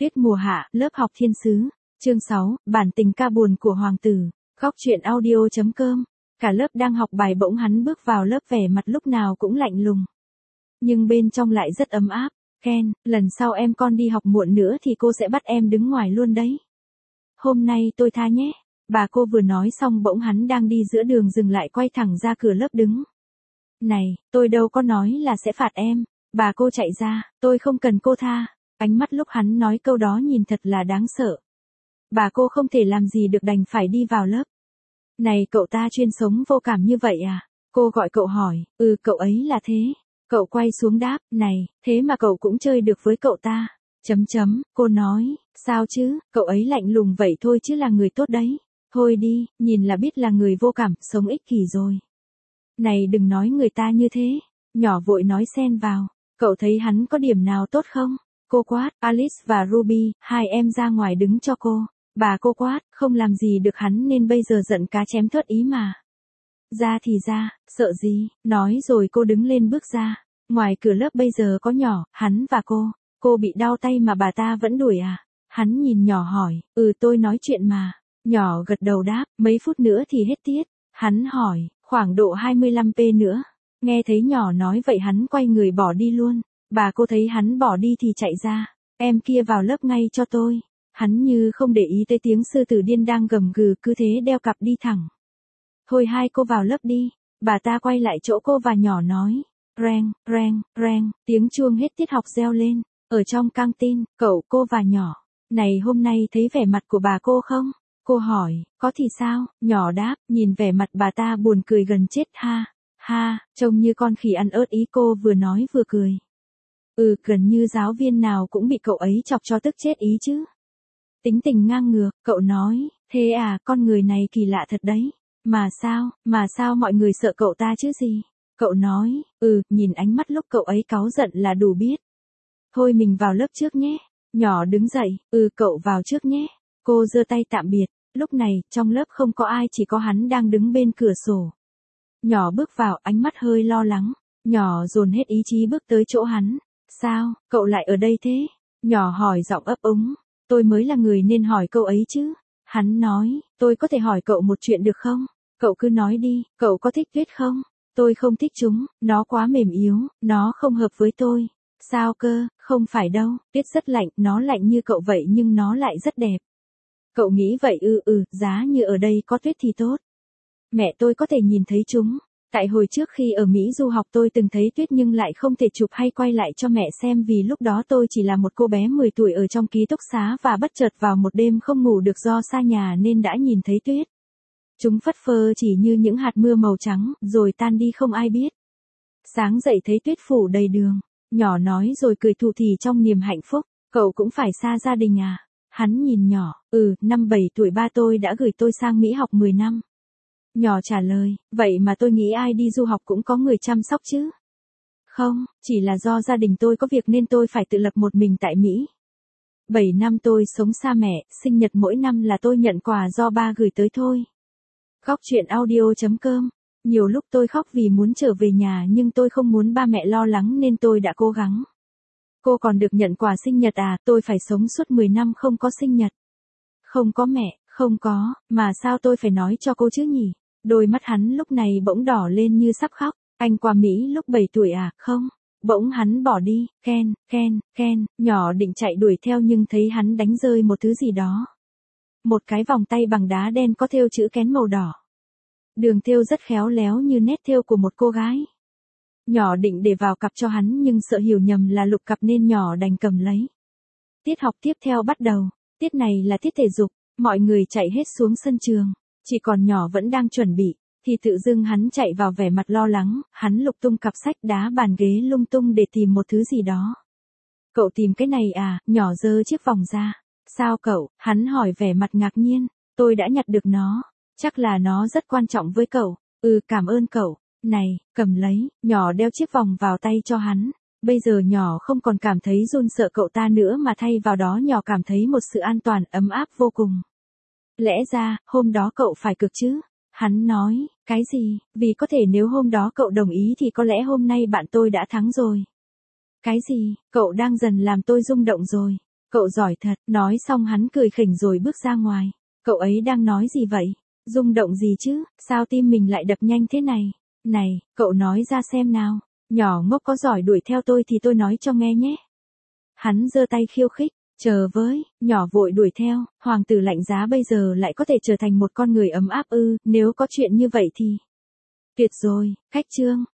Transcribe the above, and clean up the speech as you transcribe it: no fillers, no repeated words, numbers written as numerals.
Tuyết mùa hạ, lớp học thiên sứ. Chương 6, bản tình ca buồn của hoàng tử. Góc truyện audio.com. Cả lớp đang học bài bỗng hắn bước vào lớp vẻ mặt lúc nào cũng lạnh lùng. Nhưng bên trong lại rất ấm áp. Ken, lần sau em con đi học muộn nữa thì cô sẽ bắt em đứng ngoài luôn đấy. Hôm nay tôi tha nhé. Bà cô vừa nói xong bỗng hắn đang đi giữa đường dừng lại quay thẳng ra cửa lớp đứng. Này, tôi đâu có nói là sẽ phạt em. Bà cô chạy ra, tôi không cần cô tha. Ánh mắt lúc hắn nói câu đó nhìn thật là đáng sợ. Bà cô không thể làm gì được đành phải đi vào lớp. Này cậu ta chuyên sống vô cảm như vậy à? Cô gọi cậu hỏi, cậu ấy là thế. Cậu quay xuống đáp, này, thế mà cậu cũng chơi được với cậu ta. Cô nói, sao chứ, cậu ấy lạnh lùng vậy thôi chứ là người tốt đấy. Thôi đi, nhìn là biết là người vô cảm, sống ích kỷ rồi. Này đừng nói người ta như thế. Nhỏ vội nói xen vào, cậu thấy hắn có điểm nào tốt không? Cô quát, Alice và Ruby, hai em ra ngoài đứng cho cô. Bà cô quát, không làm gì được hắn nên bây giờ giận cá chém thớt ý mà. Ra thì ra, sợ gì, nói rồi cô đứng lên bước ra. Ngoài cửa lớp bây giờ có nhỏ, hắn và cô bị đau tay mà bà ta vẫn đuổi à? Hắn nhìn nhỏ hỏi, tôi nói chuyện mà. Nhỏ gật đầu đáp, mấy phút nữa thì hết tiết. Hắn hỏi, khoảng độ 25p nữa. Nghe thấy nhỏ nói vậy hắn quay người bỏ đi luôn. Bà cô thấy hắn bỏ đi thì chạy ra. Em kia vào lớp ngay cho tôi. Hắn như không để ý tới tiếng sư tử điên đang gầm gừ cứ thế đeo cặp đi thẳng. Thôi hai cô vào lớp đi. Bà ta quay lại chỗ cô và nhỏ nói. Reng, reng, reng, tiếng chuông hết tiết học reo lên. Ở trong căng tin, cậu, cô và nhỏ. Này hôm nay thấy vẻ mặt của bà cô không? Cô hỏi, có thì sao? Nhỏ đáp, nhìn vẻ mặt bà ta buồn cười gần chết ha. Ha, trông như con khỉ ăn ớt ý cô vừa nói vừa cười. Gần như giáo viên nào cũng bị cậu ấy chọc cho tức chết ý chứ. Tính tình ngang ngược, cậu nói, thế à, con người này kỳ lạ thật đấy. Mà sao mọi người sợ cậu ta chứ gì? Cậu nói, nhìn ánh mắt lúc cậu ấy cáu giận là đủ biết. Thôi mình vào lớp trước nhé. Nhỏ đứng dậy, cậu vào trước nhé. Cô giơ tay tạm biệt, lúc này, trong lớp không có ai chỉ có hắn đang đứng bên cửa sổ. Nhỏ bước vào, ánh mắt hơi lo lắng. Nhỏ dồn hết ý chí bước tới chỗ hắn. Sao, cậu lại ở đây thế? Nhỏ hỏi giọng ấp úng. Tôi mới là người nên hỏi cậu ấy chứ. Hắn nói, tôi có thể hỏi cậu một chuyện được không? Cậu cứ nói đi, cậu có thích Tuyết không? Tôi không thích chúng, nó quá mềm yếu, nó không hợp với tôi. Sao cơ, không phải đâu, Tuyết rất lạnh, nó lạnh như cậu vậy nhưng nó lại rất đẹp. Cậu nghĩ vậy giá như ở đây có tuyết thì tốt. Mẹ tôi có thể nhìn thấy chúng. Tại hồi trước khi ở Mỹ du học tôi từng thấy tuyết nhưng lại không thể chụp hay quay lại cho mẹ xem vì lúc đó tôi chỉ là một cô bé 10 tuổi ở trong ký túc xá và bất chợt vào một đêm không ngủ được do xa nhà nên đã nhìn thấy tuyết. Chúng phất phơ chỉ như những hạt mưa màu trắng, rồi tan đi không ai biết. Sáng dậy thấy tuyết phủ đầy đường. Nhỏ nói rồi cười thụ thỉ trong niềm hạnh phúc. Cậu cũng phải xa gia đình à? Hắn nhìn nhỏ, năm 7 tuổi ba tôi đã gửi tôi sang Mỹ học 10 năm. Nhỏ trả lời, vậy mà tôi nghĩ ai đi du học cũng có người chăm sóc chứ. Không, chỉ là do gia đình tôi có việc nên tôi phải tự lập một mình tại Mỹ. 7 năm tôi sống xa mẹ, sinh nhật mỗi năm là tôi nhận quà do ba gửi tới thôi. Góc truyện audio.com. Nhiều lúc tôi khóc vì muốn trở về nhà nhưng tôi không muốn ba mẹ lo lắng nên tôi đã cố gắng. Cô còn được nhận quà sinh nhật à, tôi phải sống suốt 10 năm không có sinh nhật. Không có mẹ, không có, mà sao tôi phải nói cho cô chứ nhỉ? Đôi mắt hắn lúc này bỗng đỏ lên như sắp khóc. Anh qua Mỹ lúc 7 tuổi à, không? Bỗng hắn bỏ đi, Ken, nhỏ định chạy đuổi theo nhưng thấy hắn đánh rơi một thứ gì đó. Một cái vòng tay bằng đá đen có thêu chữ Ken màu đỏ. Đường thêu rất khéo léo như nét thêu của một cô gái. Nhỏ định để vào cặp cho hắn nhưng sợ hiểu nhầm là lục cặp nên nhỏ đành cầm lấy. Tiết học tiếp theo bắt đầu. Tiết này là tiết thể dục. Mọi người chạy hết xuống sân trường. Chỉ còn nhỏ vẫn đang chuẩn bị. Thì tự dưng hắn chạy vào vẻ mặt lo lắng. Hắn lục tung cặp sách đá bàn ghế lung tung để tìm một thứ gì đó. Cậu tìm cái này à? Nhỏ giơ chiếc vòng ra. Sao cậu? Hắn hỏi vẻ mặt ngạc nhiên. Tôi đã nhặt được nó. Chắc là nó rất quan trọng với cậu. Cảm ơn cậu. Này, cầm lấy. Nhỏ đeo chiếc vòng vào tay cho hắn. Bây giờ nhỏ không còn cảm thấy run sợ cậu ta nữa mà thay vào đó nhỏ cảm thấy một sự an toàn ấm áp vô cùng. Lẽ ra, hôm đó cậu phải cực chứ? Hắn nói, cái gì? Vì có thể nếu hôm đó cậu đồng ý thì có lẽ hôm nay bạn tôi đã thắng rồi. Cái gì? Cậu đang dần làm tôi rung động rồi. Cậu giỏi thật, nói xong hắn cười khỉnh rồi bước ra ngoài. Cậu ấy đang nói gì vậy? Rung động gì chứ, sao tim mình lại đập nhanh thế này? Này, cậu nói ra xem nào. Nhỏ ngốc có giỏi đuổi theo tôi thì tôi nói cho nghe nhé. Hắn giơ tay khiêu khích. Chờ với, nhỏ vội đuổi theo, hoàng tử lạnh giá bây giờ lại có thể trở thành một con người ấm áp ư, nếu có chuyện như vậy thì... Tuyệt rồi, khách Trương,